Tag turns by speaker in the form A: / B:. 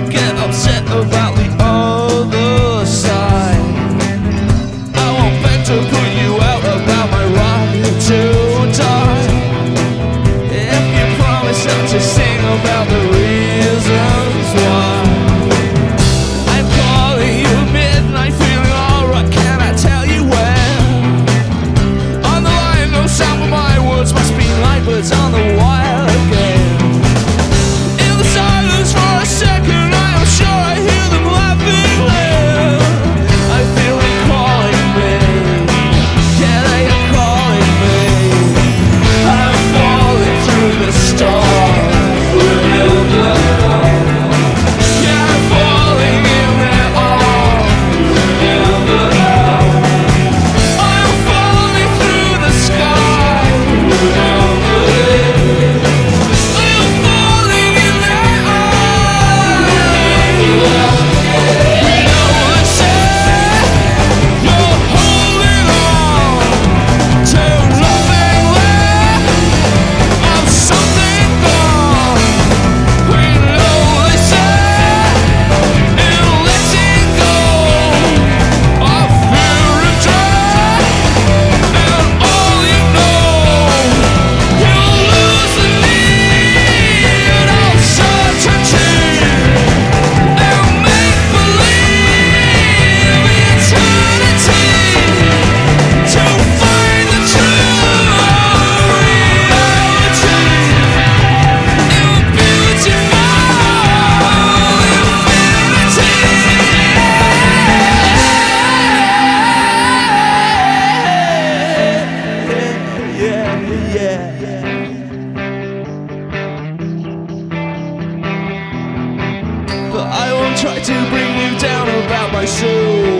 A: get upset about the other side. I won't beg to put you out about my right to die. If you promise not to sing about the reasons why. I'm calling you at midnight, feeling alright, can I tell you where? On the line, no sound but my words must be like birds on the wire again. In the silence for a second, I am sure I hear them laughing there. I feel them calling me, yeah, they are calling me. I'm falling through the storm. Yeah, I'm falling in their arms. I'm falling through the sky. I'm falling in their arms. You know they say you're holding on to nothing left of something gone. We know they say in letting go of fear and dread, and all you know, you'll lose the need of certainty and make believe eternity to find the true reality. But I won't try to bring you down about my soul.